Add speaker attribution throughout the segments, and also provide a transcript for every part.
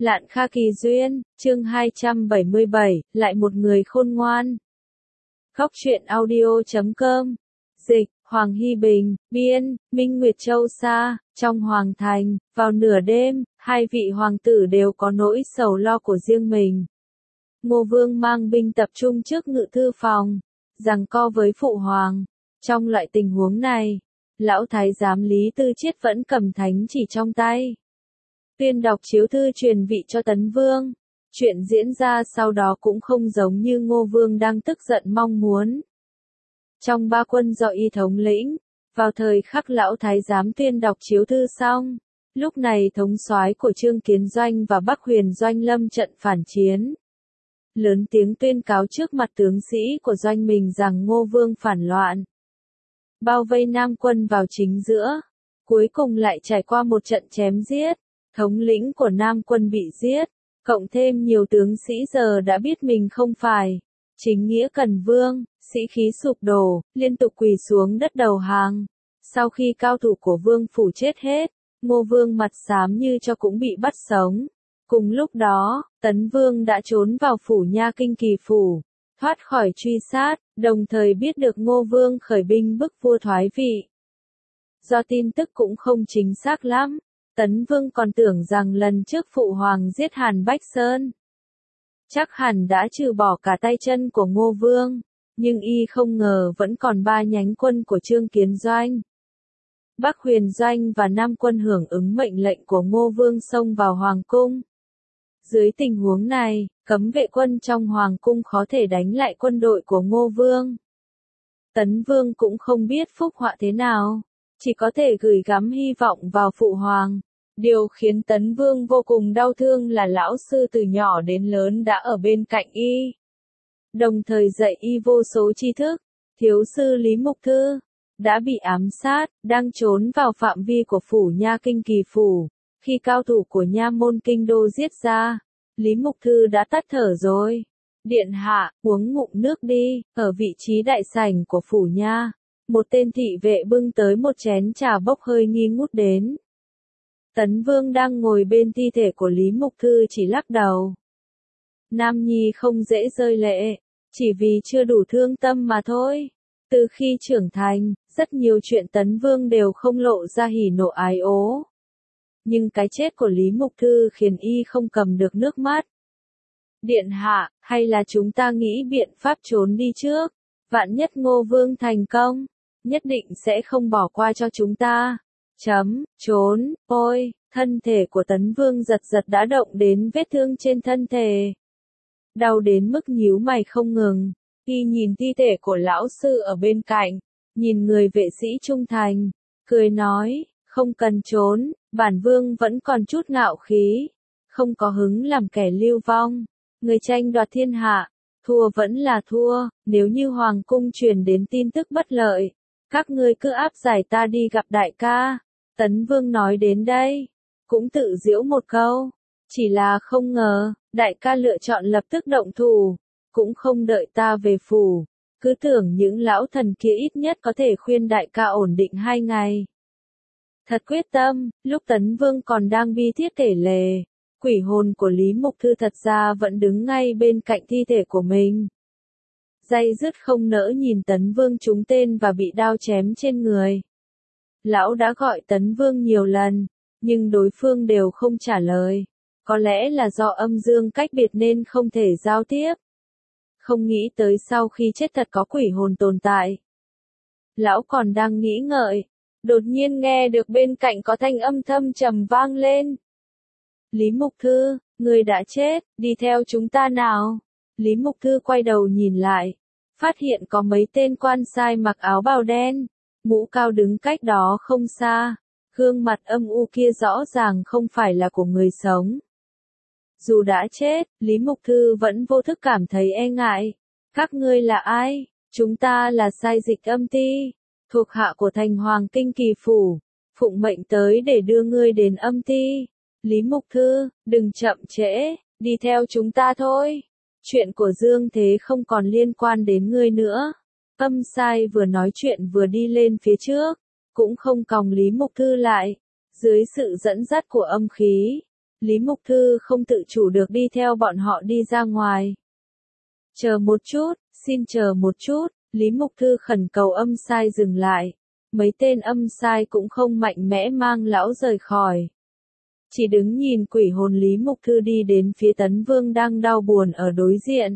Speaker 1: Lạn Kha Kỳ Duyên, chương 277, lại một người khôn ngoan. Góc truyện audio.com. Dịch, Hoàng Hy Bình, biên, Minh Nguyệt Châu Sa. Trong Hoàng Thành, vào nửa đêm, hai vị hoàng tử đều có nỗi sầu lo của riêng mình. Ngô Vương mang binh tập trung trước ngự thư phòng, giằng co với phụ hoàng. Trong loại tình huống này, lão thái giám Lý Tư Chiết vẫn cầm thánh chỉ trong tay. Tuyên đọc chiếu thư truyền vị cho Tấn Vương. Chuyện diễn ra sau đó cũng không giống như Ngô Vương đang tức giận mong muốn. Trong ba quân do y thống lĩnh, vào thời khắc lão thái giám tuyên đọc chiếu thư xong, lúc này thống soái của Trương Kiến Doanh và Bắc Huyền Doanh lâm trận phản chiến. Lớn tiếng tuyên cáo trước mặt tướng sĩ của doanh mình rằng Ngô Vương phản loạn. Bao vây Nam quân vào chính giữa, cuối cùng lại trải qua một trận chém giết. Thống lĩnh của Nam quân bị giết, cộng thêm nhiều tướng sĩ giờ đã biết mình không phải chính nghĩa cần vương, sĩ khí sụp đổ, liên tục quỳ xuống đất đầu hàng. Sau khi cao thủ của vương phủ chết hết, Ngô Vương mặt xám như cho cũng bị bắt sống. Cùng lúc đó, Tấn Vương đã trốn vào phủ Nha Kinh Kỳ phủ, thoát khỏi truy sát, đồng thời biết được Ngô Vương khởi binh bức vua thoái vị. Do tin tức cũng không chính xác lắm, Tấn Vương còn tưởng rằng lần trước phụ hoàng giết Hàn Bách Sơn, chắc hẳn đã trừ bỏ cả tay chân của Ngô Vương, nhưng y không ngờ vẫn còn ba nhánh quân của Trương Kiến Doanh. Bắc Huyền Doanh và Nam quân hưởng ứng mệnh lệnh của Ngô Vương xông vào Hoàng cung. Dưới tình huống này, cấm vệ quân trong Hoàng cung khó thể đánh lại quân đội của Ngô Vương. Tấn Vương cũng không biết phúc họa thế nào, chỉ có thể gửi gắm hy vọng vào phụ hoàng. Điều khiến Tấn Vương vô cùng đau thương là lão sư từ nhỏ đến lớn đã ở bên cạnh y, đồng thời dạy y vô số tri thức. Thiếu sư Lý Mục Thư đã bị ám sát, đang trốn vào phạm vi của phủ Nha Kinh Kỳ phủ. Khi cao thủ của Nha môn kinh đô giết ra, Lý Mục Thư đã tắt thở rồi. Điện hạ, uống ngụm nước đi. Ở vị trí đại sảnh của phủ Nha, một tên thị vệ bưng tới một chén trà bốc hơi nghi ngút đến. Tấn Vương đang ngồi bên thi thể của Lý Mục Thư chỉ lắc đầu. Nam nhi không dễ rơi lệ, chỉ vì chưa đủ thương tâm mà thôi. Từ khi trưởng thành, rất nhiều chuyện Tấn Vương đều không lộ ra hỉ nộ ái ố. Nhưng cái chết của Lý Mục Thư khiến y không cầm được nước mắt. Điện hạ, hay là chúng ta nghĩ biện pháp trốn đi trước? Vạn nhất Ngô Vương thành công, nhất định sẽ không bỏ qua cho chúng ta. Trốn, ôi, thân thể của Tấn Vương giật giật đã động đến vết thương trên thân thể. Đau đến mức nhíu mày không ngừng, y nhìn thi thể của lão sư ở bên cạnh, nhìn người vệ sĩ trung thành, cười nói, không cần trốn, bản vương vẫn còn chút ngạo khí, không có hứng làm kẻ lưu vong. Người tranh đoạt thiên hạ, thua vẫn là thua, nếu như hoàng cung truyền đến tin tức bất lợi, các ngươi cứ áp giải ta đi gặp đại ca. Tấn Vương nói đến đây, cũng tự giễu một câu, chỉ là không ngờ, đại ca lựa chọn lập tức động thủ, cũng không đợi ta về phủ, cứ tưởng những lão thần kia ít nhất có thể khuyên đại ca ổn định 2 ngày. Thật quyết tâm, lúc Tấn Vương còn đang bi thiết kể lể, quỷ hồn của Lý Mục Thư thật ra vẫn đứng ngay bên cạnh thi thể của mình. Day dứt không nỡ nhìn Tấn Vương trúng tên và bị đao chém trên người. Lão đã gọi Tấn Vương nhiều lần, nhưng đối phương đều không trả lời. Có lẽ là do âm dương cách biệt nên không thể giao tiếp. Không nghĩ tới sau khi chết thật có quỷ hồn tồn tại. Lão còn đang nghĩ ngợi, đột nhiên nghe được bên cạnh có thanh âm thâm trầm vang lên. Lý Mục Thư, người đã chết, đi theo chúng ta nào. Lý Mục Thư quay đầu nhìn lại, phát hiện có mấy tên quan sai mặc áo bào đen, mũ cao đứng cách đó không xa. Gương mặt âm u kia rõ ràng không phải là của người sống. Dù đã chết, Lý Mục Thư vẫn vô thức cảm thấy e ngại. Các ngươi là ai? Chúng ta là sai dịch âm ti, thuộc hạ của thành Hoàng Kinh Kỳ phủ, phụng mệnh tới để đưa ngươi đến âm ti. Lý Mục Thư, đừng chậm trễ, đi theo chúng ta thôi. Chuyện của Dương Thế không còn liên quan đến ngươi nữa. Âm sai vừa nói chuyện vừa đi lên phía trước, cũng không còng Lý Mục Thư lại. Dưới sự dẫn dắt của âm khí, Lý Mục Thư không tự chủ được đi theo bọn họ đi ra ngoài. Chờ một chút, xin chờ một chút, Lý Mục Thư khẩn cầu âm sai dừng lại. Mấy tên âm sai cũng không mạnh mẽ mang lão rời khỏi. Chỉ đứng nhìn quỷ hồn Lý Mục Thư đi đến phía Tấn Vương đang đau buồn ở đối diện.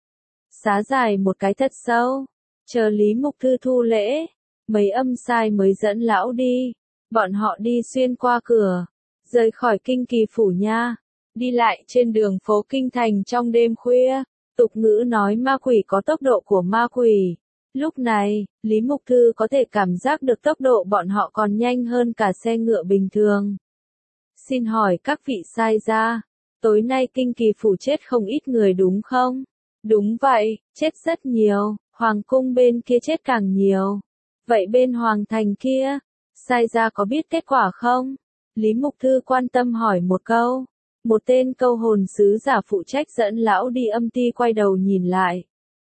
Speaker 1: Xá dài một cái thật sâu, chờ Lý Mục Thư thu lễ, mấy âm sai mới dẫn lão đi. Bọn họ đi xuyên qua cửa, rời khỏi kinh kỳ phủ nha, đi lại trên đường phố kinh thành trong đêm khuya. Tục ngữ nói ma quỷ có tốc độ của ma quỷ. Lúc này, Lý Mục Thư có thể cảm giác được tốc độ bọn họ còn nhanh hơn cả xe ngựa bình thường. Xin hỏi các vị sai gia, tối nay kinh kỳ phủ chết không ít người đúng không? Đúng vậy, chết rất nhiều, hoàng cung bên kia chết càng nhiều. Vậy bên hoàng thành kia, sai gia có biết kết quả không? Lý Mục Thư quan tâm hỏi một câu. Một tên câu hồn sứ giả phụ trách dẫn lão đi âm ti quay đầu nhìn lại.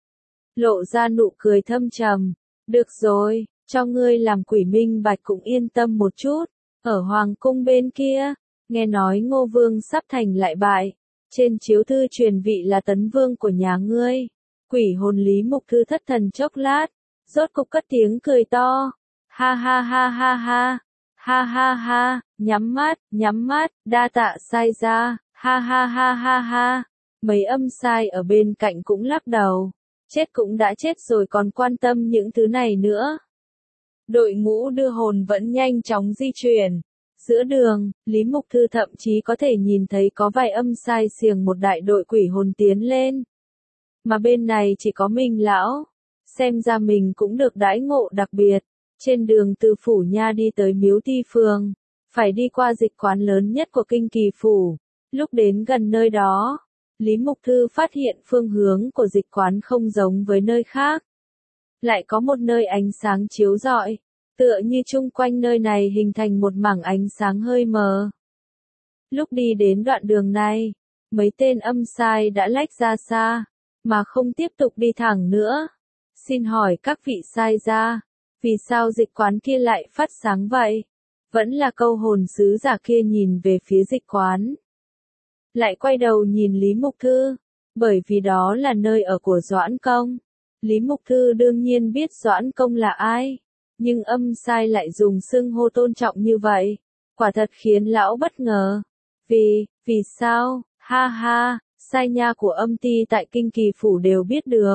Speaker 1: Lộ ra nụ cười thâm trầm. Được rồi, cho ngươi làm quỷ minh bạch cũng yên tâm một chút. Ở hoàng cung bên kia, nghe nói Ngô Vương sắp thành lại bại. Trên chiếu thư truyền vị là Tấn Vương của nhà ngươi. Quỷ hồn Lý Mục Thư thất thần chốc lát, rốt cục cất tiếng cười to. Ha ha ha ha ha. Ha ha ha, nhắm mắt, đa tạ sai ra, ha ha ha ha ha. Mấy âm sai ở bên cạnh cũng lắc đầu. Chết cũng đã chết rồi còn quan tâm những thứ này nữa. Đội ngũ đưa hồn vẫn nhanh chóng di chuyển. Giữa đường, Lý Mục Thư thậm chí có thể nhìn thấy có vài âm sai xiềng một đại đội quỷ hồn tiến lên. Mà bên này chỉ có mình lão. Xem ra mình cũng được đãi ngộ đặc biệt. Trên đường từ phủ nha đi tới Miếu Ti Phường, phải đi qua dịch quán lớn nhất của kinh kỳ phủ. Lúc đến gần nơi đó, Lý Mục Thư phát hiện phương hướng của dịch quán không giống với nơi khác. Lại có một nơi ánh sáng chiếu rọi, tựa như chung quanh nơi này hình thành một mảng ánh sáng hơi mờ. Lúc đi đến đoạn đường này, mấy tên âm sai đã lách ra xa, mà không tiếp tục đi thẳng nữa. Xin hỏi các vị sai gia, vì sao dịch quán kia lại phát sáng vậy? Vẫn là câu hồn sứ giả kia nhìn về phía dịch quán. Lại quay đầu nhìn Lý Mục Thư, bởi vì đó là nơi ở của Doãn Công. Lý Mục Thư đương nhiên biết Doãn Công là ai, nhưng âm sai lại dùng xưng hô tôn trọng như vậy. Quả thật khiến lão bất ngờ. Vì sao? Ha ha, sai nha của âm ti tại kinh kỳ phủ đều biết được.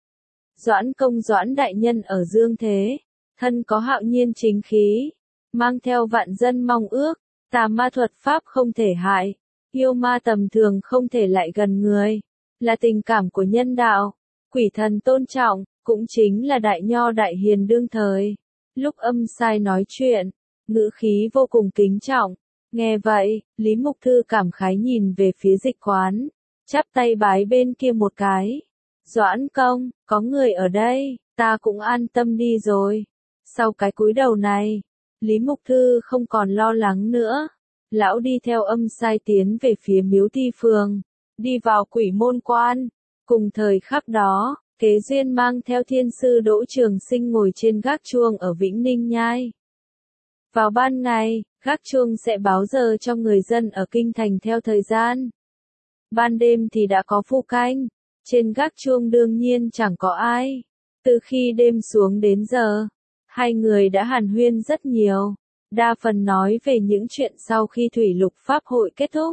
Speaker 1: Doãn Công Doãn đại nhân ở dương thế, thân có hạo nhiên chính khí, mang theo vạn dân mong ước, tà ma thuật pháp không thể hại, yêu ma tầm thường không thể lại gần người, là tình cảm của nhân đạo, quỷ thần tôn trọng, cũng chính là đại nho đại hiền đương thời. Lúc âm sai nói chuyện, ngữ khí vô cùng kính trọng. Nghe vậy, Lý Mục Thư cảm khái nhìn về phía dịch quán, chắp tay bái bên kia một cái. Doãn Công, có người ở đây, ta cũng an tâm đi rồi. Sau cái cúi đầu này, Lý Mục Thư không còn lo lắng nữa. Lão đi theo âm sai tiến về phía Miếu Ti Phường, đi vào quỷ môn quan. Cùng thời khắc đó, Kế Duyên mang theo thiên sư Đỗ Trường Sinh ngồi trên gác chuông ở Vĩnh Ninh Nhai. Vào ban ngày, gác chuông sẽ báo giờ cho người dân ở kinh thành theo thời gian. Ban đêm thì đã có phu canh. Trên gác chuông đương nhiên chẳng có ai. Từ khi đêm xuống đến giờ, hai người đã hàn huyên rất nhiều. Đa phần nói về những chuyện sau khi Thủy Lục Pháp hội kết thúc.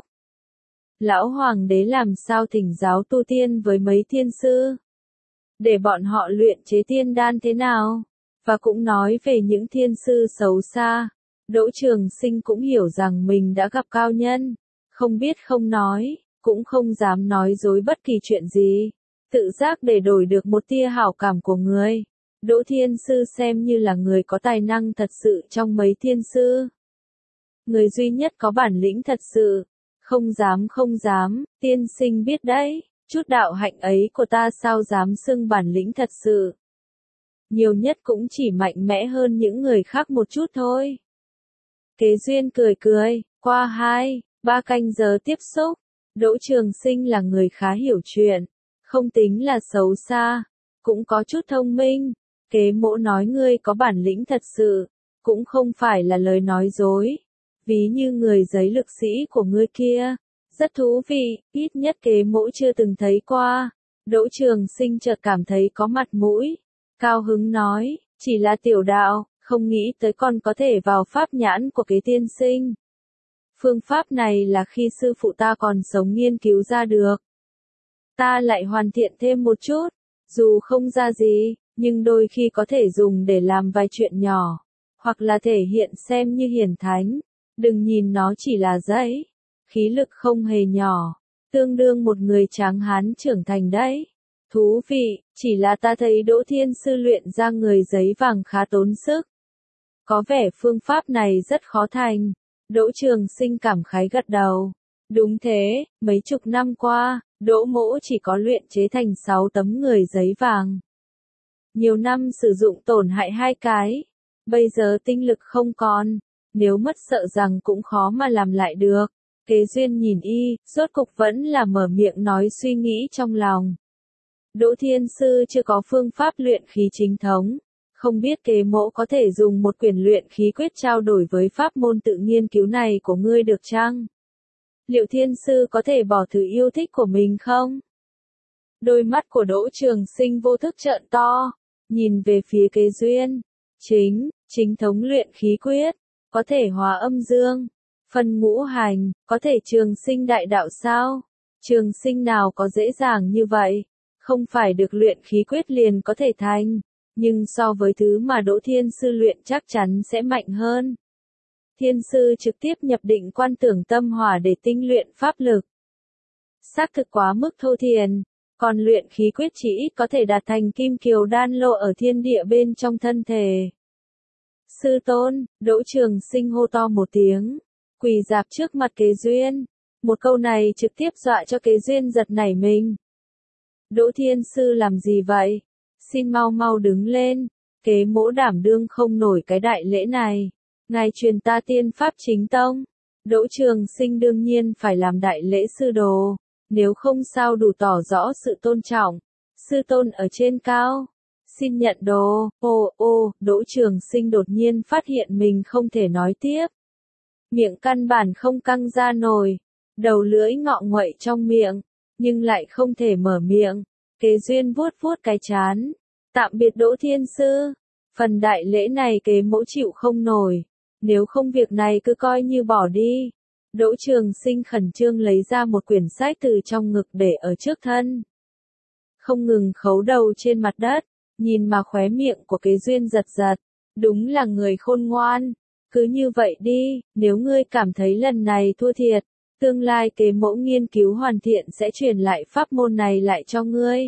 Speaker 1: Lão Hoàng đế làm sao thỉnh giáo tu tiên với mấy thiên sư, để bọn họ luyện chế tiên đan thế nào. Và cũng nói về những thiên sư xấu xa. Đỗ Trường Sinh cũng hiểu rằng mình đã gặp cao nhân. Không biết không nói, cũng không dám nói dối bất kỳ chuyện gì. Tự giác để đổi được một tia hảo cảm của người. Đỗ Thiên Sư xem như là người có tài năng thật sự trong mấy thiên sư. Người duy nhất có bản lĩnh thật sự. Không dám, tiên sinh biết đấy, chút đạo hạnh ấy của ta sao dám xưng bản lĩnh thật sự. Nhiều nhất cũng chỉ mạnh mẽ hơn những người khác một chút thôi. Kế Duyên cười, qua 2-3 canh giờ tiếp xúc, Đỗ Trường Sinh là người khá hiểu chuyện, không tính là xấu xa, cũng có chút thông minh. Kế Mỗ nói ngươi có bản lĩnh thật sự, cũng không phải là lời nói dối. ví như người giấy lực sĩ của ngươi kia. Rất thú vị, ít nhất Kế Mỗ chưa từng thấy qua. Đỗ Trường Sinh chợt cảm thấy có mặt mũi. Cao hứng nói, chỉ là tiểu đạo, không nghĩ tới còn có thể vào pháp nhãn của Kế tiên sinh. Phương pháp này là khi sư phụ ta còn sống nghiên cứu ra được. Ta lại hoàn thiện thêm một chút, dù không ra gì, nhưng đôi khi có thể dùng để làm vài chuyện nhỏ, hoặc là thể hiện xem như hiển thánh. Đừng nhìn nó chỉ là giấy, khí lực không hề nhỏ, tương đương một người tráng hán trưởng thành đấy. Thú vị, chỉ là ta thấy Đỗ Thiên Sư luyện ra người giấy vàng khá tốn sức. Có vẻ phương pháp này rất khó thành. Đỗ Trường Sinh cảm khái gật đầu. Đúng thế, mấy chục năm qua, Đỗ Mỗ chỉ có luyện chế thành 6 tấm người giấy vàng. Nhiều năm sử dụng tổn hại 2 cái. Bây giờ tinh lực không còn, nếu mất sợ rằng cũng khó mà làm lại được. Kế Duyên nhìn y, rốt cục vẫn là mở miệng nói suy nghĩ trong lòng. Đỗ Thiên Sư chưa có phương pháp luyện khí chính thống. Không biết Kế Mỗ có thể dùng một quyển luyện khí quyết trao đổi với pháp môn tự nghiên cứu này của ngươi được chăng? Liệu Thiên Sư có thể bỏ thử yêu thích của mình không? Đôi mắt của Đỗ Trường Sinh vô thức trợn to, nhìn về phía Kế Duyên. Chính thống luyện khí quyết, có thể hòa âm dương, phân ngũ hành, có thể trường sinh đại đạo sao? Trường sinh nào có dễ dàng như vậy? Không phải được luyện khí quyết liền có thể thành. Nhưng so với thứ mà Đỗ Thiên Sư luyện chắc chắn sẽ mạnh hơn. Thiên Sư trực tiếp nhập định quan tưởng tâm hỏa để tinh luyện pháp lực. Xác thực quá mức thô thiển, còn luyện khí quyết chỉ ít có thể đạt thành kim kiều đan lô ở thiên địa bên trong thân thể. Sư tôn, Đỗ Trường Sinh hô to một tiếng, quỳ rạp trước mặt Kế Duyên. Một câu này trực tiếp dọa cho Kế Duyên giật nảy mình. Đỗ Thiên Sư làm gì vậy? Xin mau mau đứng lên, Kế Mỗ đảm đương không nổi cái đại lễ này. Ngài truyền ta tiên pháp chính tông. Đỗ Trường Sinh đương nhiên phải làm đại lễ sư đồ, nếu không sao đủ tỏ rõ sự tôn trọng. Sư tôn ở trên cao, xin nhận đồ. Đỗ Trường Sinh đột nhiên phát hiện mình không thể nói tiếp. Miệng căn bản không căng ra nổi, đầu lưỡi ngọ nguậy trong miệng, nhưng lại không thể mở miệng. Kế Duyên vuốt vuốt cái trán. Tạm biệt Đỗ Thiên Sư. Phần đại lễ này Kế Mỗ chịu không nổi. Nếu không việc này cứ coi như bỏ đi. Đỗ Trường Sinh khẩn trương lấy ra một quyển sách từ trong ngực để ở trước thân. Không ngừng khấu đầu trên mặt đất. Nhìn mà khóe miệng của Kế Duyên giật giật. Đúng là người khôn ngoan. Cứ như vậy đi, nếu ngươi cảm thấy lần này thua thiệt, tương lai Kế Mỗ nghiên cứu hoàn thiện sẽ truyền lại pháp môn này lại cho ngươi.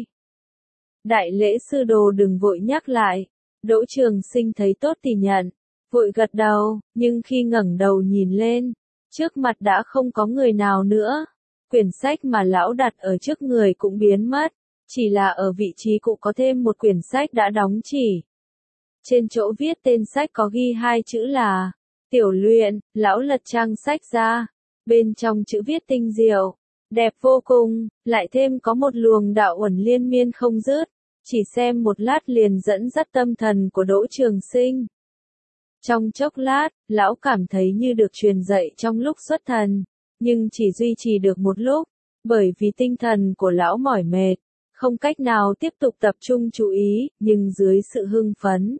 Speaker 1: Đại lễ sư đồ đừng vội nhắc lại. Đỗ Trường Sinh thấy tốt thì nhận, vội gật đầu, nhưng khi ngẩng đầu nhìn lên, trước mặt đã không có người nào nữa. Quyển sách mà lão đặt ở trước người cũng biến mất, chỉ là ở vị trí cũ có thêm một quyển sách đã đóng chỉ. Trên chỗ viết tên sách có ghi 2 chữ là Tiểu Luyện. Lão lật trang sách ra, bên trong chữ viết tinh diệu, đẹp vô cùng, lại thêm có một luồng đạo uẩn liên miên không dứt, chỉ xem một lát liền dẫn dắt tâm thần của Đỗ Trường Sinh. Trong chốc lát, lão cảm thấy như được truyền dậy trong lúc xuất thần, nhưng chỉ duy trì được một lúc, bởi vì tinh thần của lão mỏi mệt, không cách nào tiếp tục tập trung chú ý, nhưng dưới sự hưng phấn.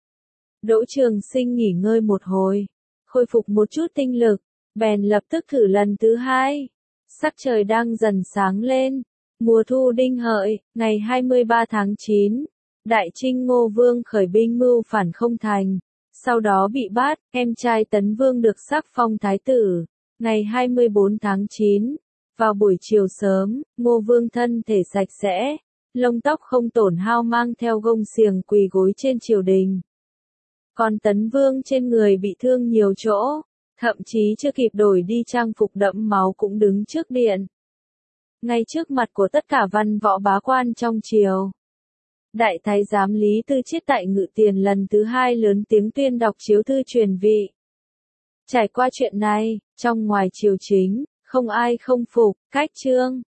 Speaker 1: Đỗ Trường Sinh nghỉ ngơi một hồi, khôi phục một chút tinh lực, bèn lập tức thử lần thứ 2. Sắc trời đang dần sáng lên, mùa thu đinh hợi, ngày 23 tháng 9, Đại Trinh Ngô Vương khởi binh mưu phản không thành, sau đó bị bắt, em trai Tấn Vương được sắc phong thái tử. Ngày 24 tháng 9, vào buổi chiều sớm, Ngô Vương thân thể sạch sẽ, lông tóc không tổn hao mang theo gông xiềng quỳ gối trên triều đình. Còn Tấn Vương trên người bị thương nhiều chỗ, thậm chí chưa kịp đổi đi trang phục đẫm máu cũng đứng trước điện. Ngay trước mặt của tất cả văn võ bá quan trong triều. Đại thái giám Lý Tư Chiết tại Ngự Tiền lần thứ 2 lớn tiếng tuyên đọc chiếu thư truyền vị. Trải qua chuyện này, trong ngoài triều chính, không ai không phục, cách trương.